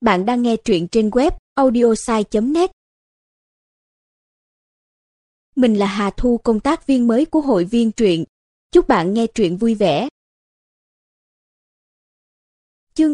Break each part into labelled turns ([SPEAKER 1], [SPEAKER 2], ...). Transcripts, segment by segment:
[SPEAKER 1] Bạn đang nghe truyện trên web audiosai.net. Mình là Hà Thu, công tác viên mới của hội viên truyện. Chúc bạn nghe truyện vui vẻ. Chương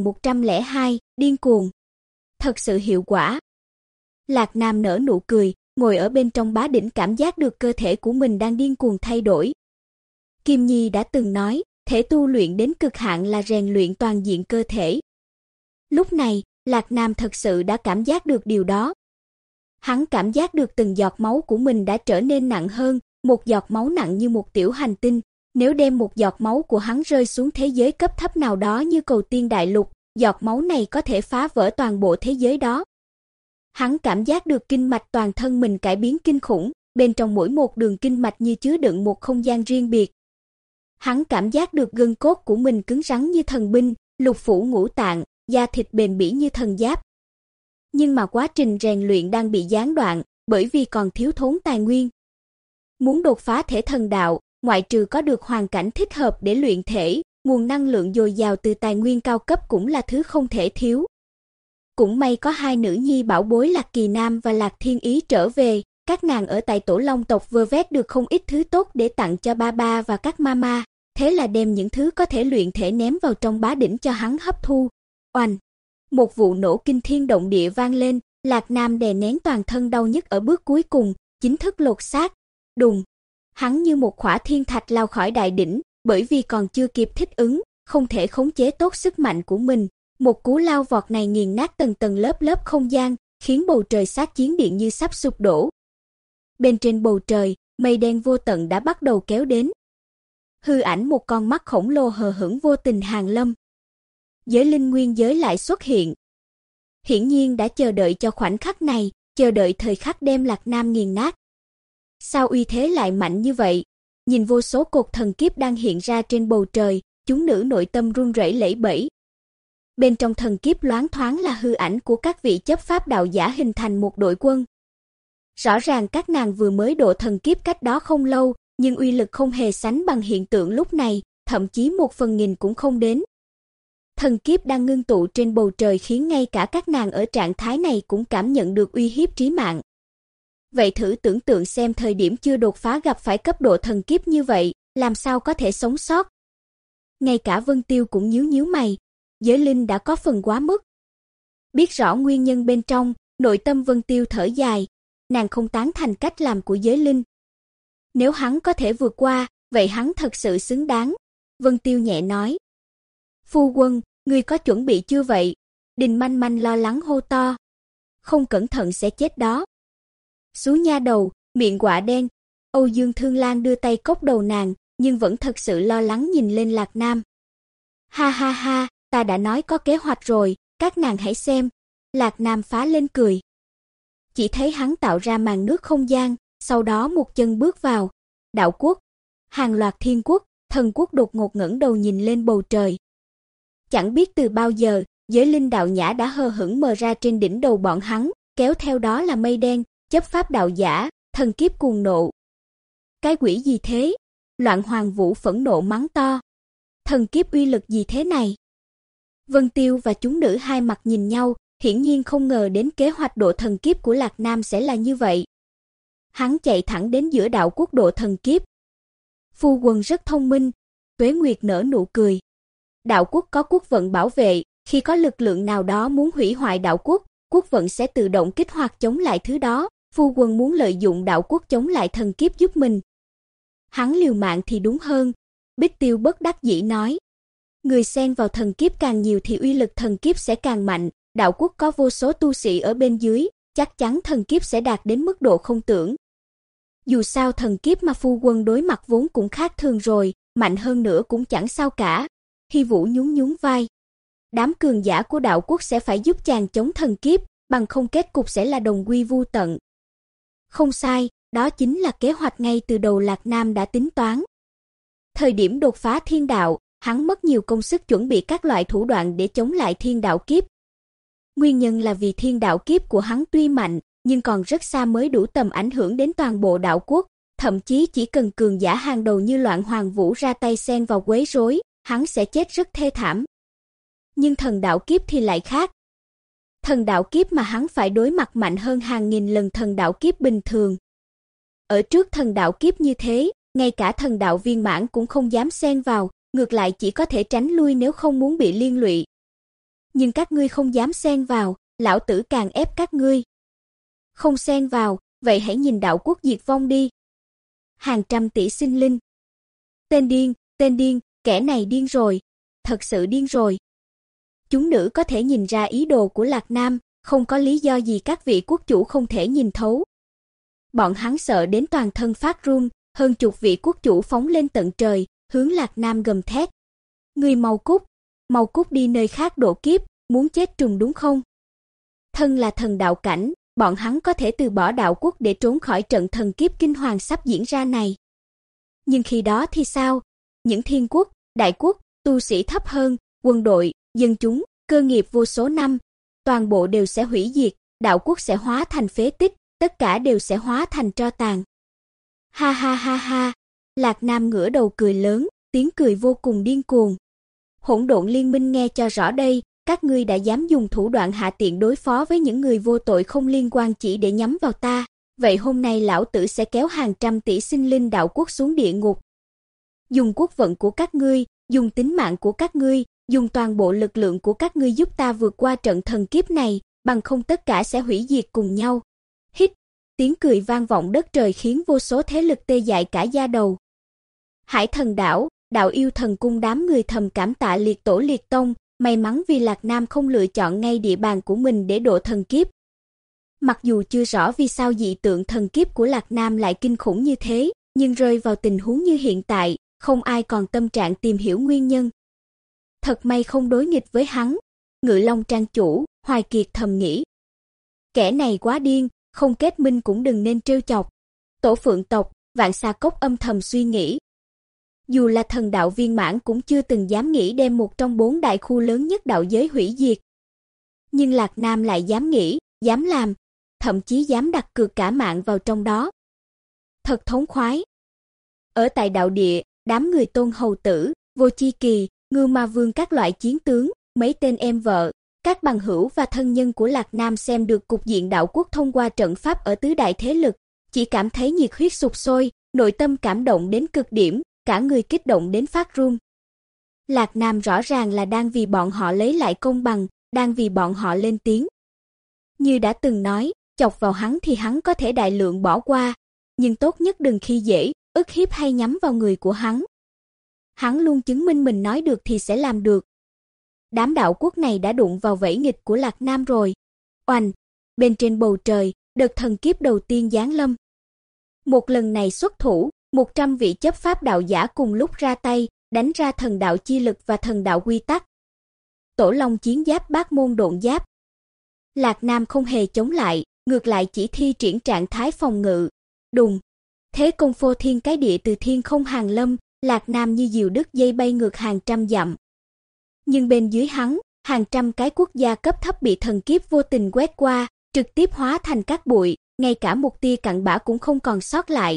[SPEAKER 1] 3102, điên cuồng. Thật sự hiệu quả. Lạc Nam nở nụ cười, ngồi ở bên trong bá đỉnh cảm giác được cơ thể của mình đang điên cuồng thay đổi. Kim Nhi đã từng nói, thể tu luyện đến cực hạn là rèn luyện toàn diện cơ thể. Lúc này, Lạc Nam thật sự đã cảm giác được điều đó. Hắn cảm giác được từng giọt máu của mình đã trở nên nặng hơn, một giọt máu nặng như một tiểu hành tinh. Nếu đem một giọt máu của hắn rơi xuống thế giới cấp thấp nào đó như Cầu Tiên Đại Lục, giọt máu này có thể phá vỡ toàn bộ thế giới đó. Hắn cảm giác được kinh mạch toàn thân mình cải biến kinh khủng, bên trong mỗi một đường kinh mạch như chứa đựng một không gian riêng biệt. Hắn cảm giác được gân cốt của mình cứng rắn như thần binh, lục phủ ngũ tạng, da thịt bền bỉ như thần giáp. Nhưng mà quá trình rèn luyện đang bị gián đoạn, bởi vì còn thiếu thốn tài nguyên. Muốn đột phá thể thần đạo, ngoại trừ có được hoàn cảnh thích hợp để luyện thể, nguồn năng lượng dồi dào từ tài nguyên cao cấp cũng là thứ không thể thiếu. Cũng may có hai nữ nhi bảo bối Lạc Kỳ Nam và Lạc Thiên Ý trở về, các nàng ở tại Tổ Long tộc vơ vét được không ít thứ tốt để tặng cho ba ba và các mama, thế là đem những thứ có thể luyện thể ném vào trong bá đỉnh cho hắn hấp thu. Oanh! Một vụ nổ kinh thiên động địa vang lên, Lạc Nam đè nén toàn thân đau nhức ở bước cuối cùng, chính thức lột xác. Đùng! Hắn như một khỏa thiên thạch lao khỏi đại đỉnh, bởi vì còn chưa kịp thích ứng, không thể khống chế tốt sức mạnh của mình. Một cú lao vọt này nghiền nát tầng tầng lớp lớp không gian, khiến bầu trời sát chiến điện như sắp sụp đổ. Bên trên bầu trời, mây đen vô tận đã bắt đầu kéo đến. Hư ảnh một con mắt khổng lồ hờ hững vô tình hàng lâm. Giới linh nguyên giới lại xuất hiện. Hiển nhiên đã chờ đợi cho khoảnh khắc này, chờ đợi thời khắc đem Lạc Nam nghiền nát. Sao uy thế lại mạnh như vậy? Nhìn vô số cột thần kiếp đang hiện ra trên bầu trời, chúng nữ nội tâm run rẩy lẩy bẩy. Bên trong thần kiếp loáng thoáng là hư ảnh của các vị chấp pháp đạo giả hình thành một đội quân. Rõ ràng các nàng vừa mới độ thần kiếp cách đó không lâu, nhưng uy lực không hề sánh bằng hiện tượng lúc này, thậm chí 1/1000 cũng không đến. Thần kiếp đang ngưng tụ trên bầu trời khiến ngay cả các nàng ở trạng thái này cũng cảm nhận được uy hiếp chí mạng. Vậy thử tưởng tượng xem thời điểm chưa đột phá gặp phải cấp độ thần kiếp như vậy, làm sao có thể sống sót? Ngay cả Vân Tiêu cũng nhíu nhíu mày, giới linh đã có phần quá mức. Biết rõ nguyên nhân bên trong, nội tâm Vân Tiêu thở dài, nàng không tán thành cách làm của giới linh. Nếu hắn có thể vượt qua, vậy hắn thật sự xứng đáng. Vân Tiêu nhẹ nói. Phu quân, ngươi có chuẩn bị chưa vậy? Đình Manh Manh lo lắng hô to. Không cẩn thận sẽ chết đó. Xú nha đầu, miệng quạ đen. Âu Dương Thương Lan đưa tay cốc đầu nàng, nhưng vẫn thật sự lo lắng nhìn lên Lạc Nam. Ha ha ha, ta đã nói có kế hoạch rồi, các nàng hãy xem. Lạc Nam phá lên cười. Chỉ thấy hắn tạo ra màn nước không gian, sau đó một chân bước vào. Đạo quốc, hàng loạt thiên quốc, thần quốc đột ngột ngẩng đầu nhìn lên bầu trời. Chẳng biết từ bao giờ, giới linh đạo nhã đã hờ hững mờ ra trên đỉnh đầu bọn hắn, kéo theo đó là mây đen, chấp pháp đạo giả, thần kiếp cuồng nộ. Cái quỷ gì thế? Loạn Hoàng Vũ phẫn nộ mắng to. Thần kiếp uy lực gì thế này? Vân Tiêu và chúng nữ hai mặt nhìn nhau, hiển nhiên không ngờ đến kế hoạch độ thần kiếp của Lạc Nam sẽ là như vậy. Hắn chạy thẳng đến giữa đạo quốc độ thần kiếp. Phu quân rất thông minh, Tuế Nguyệt nở nụ cười. Đạo quốc có quốc vận bảo vệ, khi có lực lượng nào đó muốn hủy hoại đạo quốc, quốc vận sẽ tự động kích hoạt chống lại thứ đó, phu quân muốn lợi dụng đạo quốc chống lại thần kiếp giúp mình. Hắn liều mạng thì đúng hơn, Bích Tiêu bất đắc dĩ nói. Người xen vào thần kiếp càng nhiều thì uy lực thần kiếp sẽ càng mạnh, đạo quốc có vô số tu sĩ ở bên dưới, chắc chắn thần kiếp sẽ đạt đến mức độ không tưởng. Dù sao thần kiếp mà phu quân đối mặt vốn cũng khác thường rồi, mạnh hơn nữa cũng chẳng sao cả. Hy Vũ nhún nhún vai. Đám cường giả của đạo quốc sẽ phải giúp chàng chống thần kiếp, bằng không kết cục sẽ là đồng quy vu tận. Không sai, đó chính là kế hoạch ngay từ đầu Lạc Nam đã tính toán. Thời điểm đột phá thiên đạo, hắn mất nhiều công sức chuẩn bị các loại thủ đoạn để chống lại thiên đạo kiếp. Nguyên nhân là vì thiên đạo kiếp của hắn tuy mạnh, nhưng còn rất xa mới đủ tầm ảnh hưởng đến toàn bộ đạo quốc, thậm chí chỉ cần cường giả hàng đầu như Loạn Hoàng Vũ ra tay xen vào quấy rối, hắn sẽ chết rất thê thảm. Nhưng thần đạo kiếp thì lại khác. Thần đạo kiếp mà hắn phải đối mặt mạnh hơn hàng nghìn lần thần đạo kiếp bình thường. Ở trước thần đạo kiếp như thế, ngay cả thần đạo viên mãn cũng không dám xen vào, ngược lại chỉ có thể tránh lui nếu không muốn bị liên lụy. Nhưng các ngươi không dám xen vào, lão tử càng ép các ngươi. Không xen vào, vậy hãy nhìn đạo quốc diệt vong đi. Hàng trăm tỷ sinh linh. Tên điên, kẻ này điên rồi, thật sự điên rồi. Chúng nữ có thể nhìn ra ý đồ của Lạc Nam, không có lý do gì các vị quốc chủ không thể nhìn thấu. Bọn hắn sợ đến toàn thân phát run, hơn chục vị quốc chủ phóng lên tận trời, hướng Lạc Nam gầm thét. Ngươi mau cút đi nơi khác độ kiếp, muốn chết trùng đúng không? Thân là thần đạo cảnh, bọn hắn có thể từ bỏ đạo quốc để trốn khỏi trận thần kiếp kinh hoàng sắp diễn ra này. Nhưng khi đó thì sao? Những thiên quốc, đại quốc, tu sĩ thấp hơn, quân đội, dân chúng, cơ nghiệp vô số năm, toàn bộ đều sẽ hủy diệt, đạo quốc sẽ hóa thành phế tích, tất cả đều sẽ hóa thành tro tàn. Ha ha ha ha, Lạc Nam ngửa đầu cười lớn, tiếng cười vô cùng điên cuồng. Hỗn độn liên minh nghe cho rõ đây, các ngươi đã dám dùng thủ đoạn hạ tiện đối phó với những người vô tội không liên quan chỉ để nhắm vào ta, vậy hôm nay lão tử sẽ kéo hàng trăm tỷ sinh linh đạo quốc xuống địa ngục. Dùng quốc vận của các ngươi, dùng tính mạng của các ngươi, dùng toàn bộ lực lượng của các ngươi giúp ta vượt qua trận thần kiếp này, bằng không tất cả sẽ hủy diệt cùng nhau. Hít, tiếng cười vang vọng đất trời khiến vô số thế lực tê dại cả da đầu. Hải Thần đảo, Đạo Yêu Thần cung đám người thầm cảm tạ liệt tổ liệt tông, may mắn vì Lạc Nam không lựa chọn ngay địa bàn của mình để độ thần kiếp. Mặc dù chưa rõ vì sao dị tượng thần kiếp của Lạc Nam lại kinh khủng như thế, nhưng rơi vào tình huống như hiện tại, không ai còn tâm trạng tìm hiểu nguyên nhân. Thật may không đối nghịch với hắn, Ngự Long trang chủ, Hoài Kiệt thầm nghĩ. Kẻ này quá điên, không kết minh cũng đừng nên trêu chọc. Tổ Phượng tộc, Vạn Xà Cốc âm thầm suy nghĩ. Dù là thần đạo viên mãn cũng chưa từng dám nghĩ đem một trong 4 đại khu lớn nhất đạo giới hủy diệt. Nhưng Lạc Nam lại dám nghĩ, dám làm, thậm chí dám đặt cược cả mạng vào trong đó. Thật thống khoái. Ở tại đạo địa, đám người Tôn Hầu Tử, Vô Chi Kỳ, Ngưu Ma Vương các loại chiến tướng, mấy tên em vợ, các bằng hữu và thân nhân của Lạc Nam xem được cục diện đạo quốc thông qua trận pháp ở tứ đại thế lực, chỉ cảm thấy nhiệt huyết sục sôi, nội tâm cảm động đến cực điểm, cả người kích động đến phát run. Lạc Nam rõ ràng là đang vì bọn họ lấy lại công bằng, đang vì bọn họ lên tiếng. Như đã từng nói, chọc vào hắn thì hắn có thể đại lượng bỏ qua, nhưng tốt nhất đừng khi dễ, ức hiếp hay nhắm vào người của hắn. Hắn luôn chứng minh mình nói được thì sẽ làm được. Đám đạo quốc này đã đụng vào vẫy nghịch của Lạc Nam rồi. Oanh, bên trên bầu trời, đợt thần kiếp đầu tiên giáng lâm. Một lần này xuất thủ, 100 vị chấp pháp đạo giả cùng lúc ra tay, đánh ra thần đạo chi lực và thần đạo quy tắc. Tổ Long chiến giáp bát môn độn giáp. Lạc Nam không hề chống lại, ngược lại chỉ thi triển trạng thái phòng ngự. Đùng, thế công phô thiên cái địa từ thiên không hàng lâm, Lạc Nam như diều đứt dây bay ngược hàng trăm dặm. Nhưng bên dưới hắn, hàng trăm cái quốc gia cấp thấp bị thần kiếp vô tình quét qua, trực tiếp hóa thành cát bụi, ngay cả một tia cặn bã cũng không còn sót lại.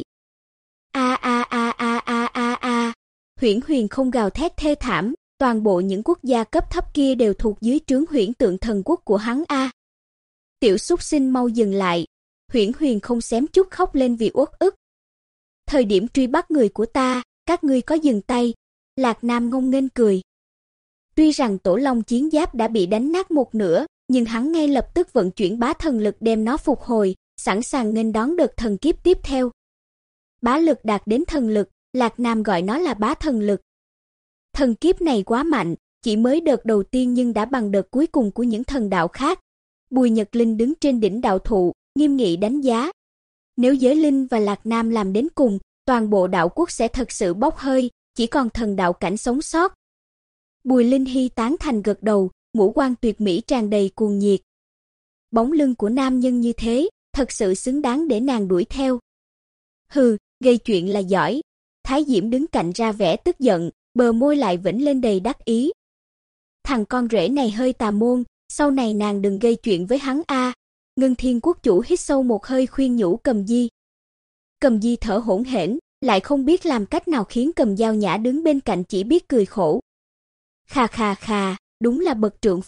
[SPEAKER 1] Huyễn Huyền không gào thét thê thảm, toàn bộ những quốc gia cấp thấp kia đều thuộc dưới trướng Huyễn Tượng Thần Quốc của hắn a. Tiểu súc sinh mau dừng lại. Huyễn Huyền không xém chút khóc lên vì uất ức. Thời điểm truy bắt người của ta, các ngươi có dừng tay? Lạc Nam ngông nghênh cười. Tuy rằng Tổ Long chiến giáp đã bị đánh nát một nửa, nhưng hắn ngay lập tức vận chuyển bá thần lực đem nó phục hồi, sẵn sàng nghênh đón đợt thần kiếp tiếp theo. Bá lực đạt đến thần lực, Lạc Nam gọi nó là bá thần lực. Thần kiếp này quá mạnh, chỉ mới đợt đầu tiên nhưng đã bằng đợt cuối cùng của những thần đạo khác. Bùi Nhật Linh đứng trên đỉnh đạo thụ, nghiêm nghị đánh giá. Nếu Giới Linh và Lạc Nam làm đến cùng, toàn bộ đạo quốc sẽ thật sự bốc hơi, chỉ còn thần đạo cảnh sống sót. Bùi Linh Hy tán thành gật đầu, ngũ quan tuyệt mỹ tràn đầy cuồng nhiệt. Bóng lưng của nam nhân như thế, thật sự xứng đáng để nàng đuổi theo. Hừ, gây chuyện là giỏi. Thái Diễm đứng cạnh ra vẻ tức giận, bờ môi lại vểnh lên đầy đắc ý. Thằng con rể này hơi tà môn, sau này nàng đừng gây chuyện với hắn a. Ngân Thiên Quốc chủ hít sâu một hơi khuyên nhủ Cầm Di. Cầm Di thở hổn hển, lại không biết làm cách nào khiến Cầm Giao Nhã đứng bên cạnh chỉ biết cười khổ. Khà khà khà, đúng là bậc trượng phu,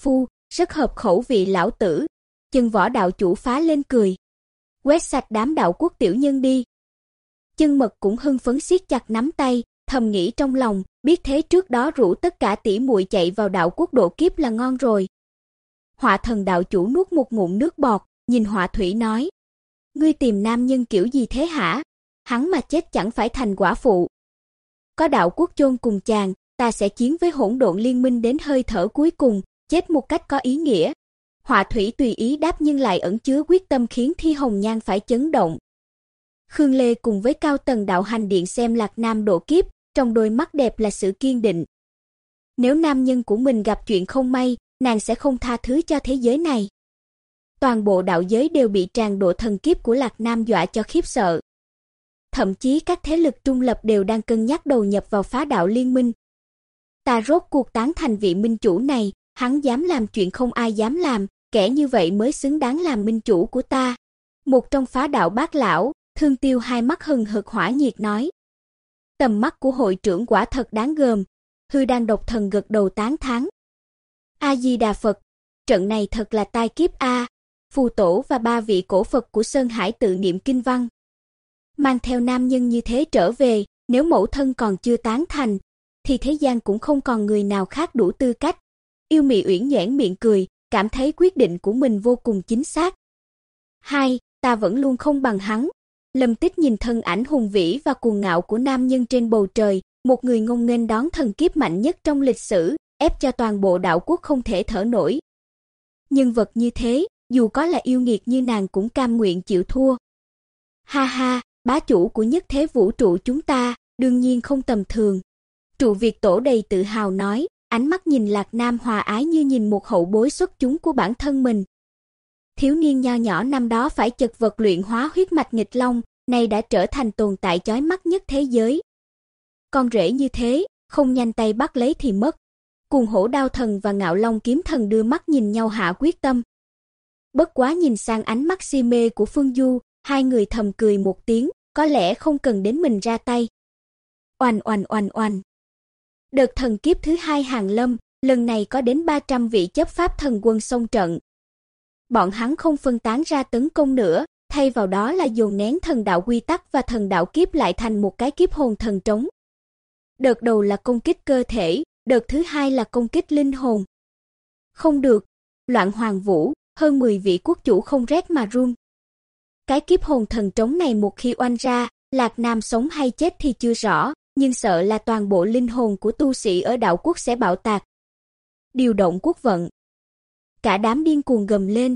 [SPEAKER 1] rất hợp khẩu vị lão tử. Chân Võ đạo chủ phá lên cười. Quét sạch đám đạo quốc tiểu nhân đi. Chân Mật cũng hưng phấn siết chặt nắm tay, thầm nghĩ trong lòng, biết thế trước đó rủ tất cả tỷ muội chạy vào đạo quốc độ kiếp là ngon rồi. Hỏa Thần đạo chủ nuốt một ngụm nước bọt, nhìn Hỏa Thủy nói: "Ngươi tìm nam nhân kiểu gì thế hả? Hắn mà chết chẳng phải thành quả phụ. Có đạo quốc chôn cùng chàng, ta sẽ chiến với hỗn độn liên minh đến hơi thở cuối cùng, chết một cách có ý nghĩa." Hỏa Thủy tùy ý đáp nhưng lại ẩn chứa quyết tâm khiến Thi Hồng Nhan phải chấn động. Khương Lê cùng với cao tầng đạo hành điện xem Lạc Nam độ kiếp, trong đôi mắt đẹp là sự kiên định. Nếu nam nhân của mình gặp chuyện không may, nàng sẽ không tha thứ cho thế giới này. Toàn bộ đạo giới đều bị tràn độ thần kiếp của Lạc Nam dọa cho khiếp sợ. Thậm chí các thế lực trung lập đều đang cân nhắc đầu nhập vào phá đạo liên minh. Ta rốt cuộc tán thành vị minh chủ này, hắn dám làm chuyện không ai dám làm, kẻ như vậy mới xứng đáng làm minh chủ của ta. Một trong phá đạo bác lão, Thương Tiêu hai mắt hừng hực hỏa nhiệt nói. Tầm mắt của hội trưởng quả thật đáng gờm. Hư Đan độc thần gật đầu tán thán. A Di Đà Phật, trận này thật là tai kiếp a. Phù tổ và 3 vị cổ Phật của Sơn Hải tự niệm kinh văn. Mang theo nam nhân như thế trở về, nếu mẫu thân còn chưa tán thành, thì thế gian cũng không còn người nào khác đủ tư cách. Yêu Mị uyển nhoẻn miệng cười, cảm thấy quyết định của mình vô cùng chính xác. Ta vẫn luôn không bằng hắn. Lâm Tích nhìn thân ảnh hùng vĩ và cuồng ngạo của nam nhân trên bầu trời, một người ngông nghênh đón thần kiếp mạnh nhất trong lịch sử, ép cho toàn bộ đạo quốc không thể thở nổi. Nhân vật như thế, dù có là yêu nghiệt như nàng cũng cam nguyện chịu thua. Ha ha, bá chủ của nhất thế vũ trụ chúng ta, đương nhiên không tầm thường. Trụ Việt Tổ đầy tự hào nói, ánh mắt nhìn Lạc Nam hòa ái như nhìn một hậu bối xuất chúng của bản thân mình. Thiếu niên nho nhỏ năm đó phải chật vật luyện hóa huyết mạch nghịch long, nay đã trở thành tồn tại chói mắt nhất thế giới. Con rể như thế, không nhanh tay bắt lấy thì mất. Cuồng Hổ Đao Thần và Ngạo Long Kiếm Thần đưa mắt nhìn nhau hạ quyết tâm. Bất quá nhìn sang ánh mắt si mê của Phương Du, hai người thầm cười một tiếng, có lẽ không cần đến mình ra tay. Oanh oanh oanh oanh. Đợt thần kiếp thứ 2 hàng lâm, lần này có đến 300 vị chấp pháp thần quân xông trận. Bọn hắn không phân tán ra tấn công nữa, thay vào đó là dồn nén thần đạo quy tắc và thần đạo kiếp lại thành một cái kiếp hồn thần trống. Đợt đầu là công kích cơ thể, đợt thứ 2 là công kích linh hồn. Không được, loạn hoàng vũ, hơn 10 vị quốc chủ không rét mà run. Cái kiếp hồn thần trống này một khi oanh ra, Lạc Nam sống hay chết thì chưa rõ, nhưng sợ là toàn bộ linh hồn của tu sĩ ở đạo quốc sẽ bạo tạc. Điều động quốc vận. Cả đám điên cuồng gầm lên.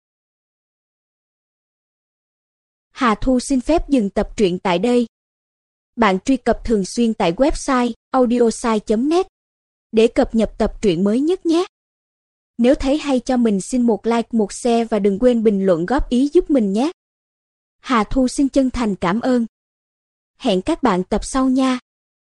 [SPEAKER 1] Hà Thu xin phép dừng tập truyện tại đây. Bạn truy cập thường xuyên tại website audiosai.net để cập nhật tập truyện mới nhất nhé. Nếu thấy hay cho mình xin một like, một share và đừng quên bình luận góp ý giúp mình nhé. Hà Thu xin chân thành cảm ơn. Hẹn các bạn tập sau nha.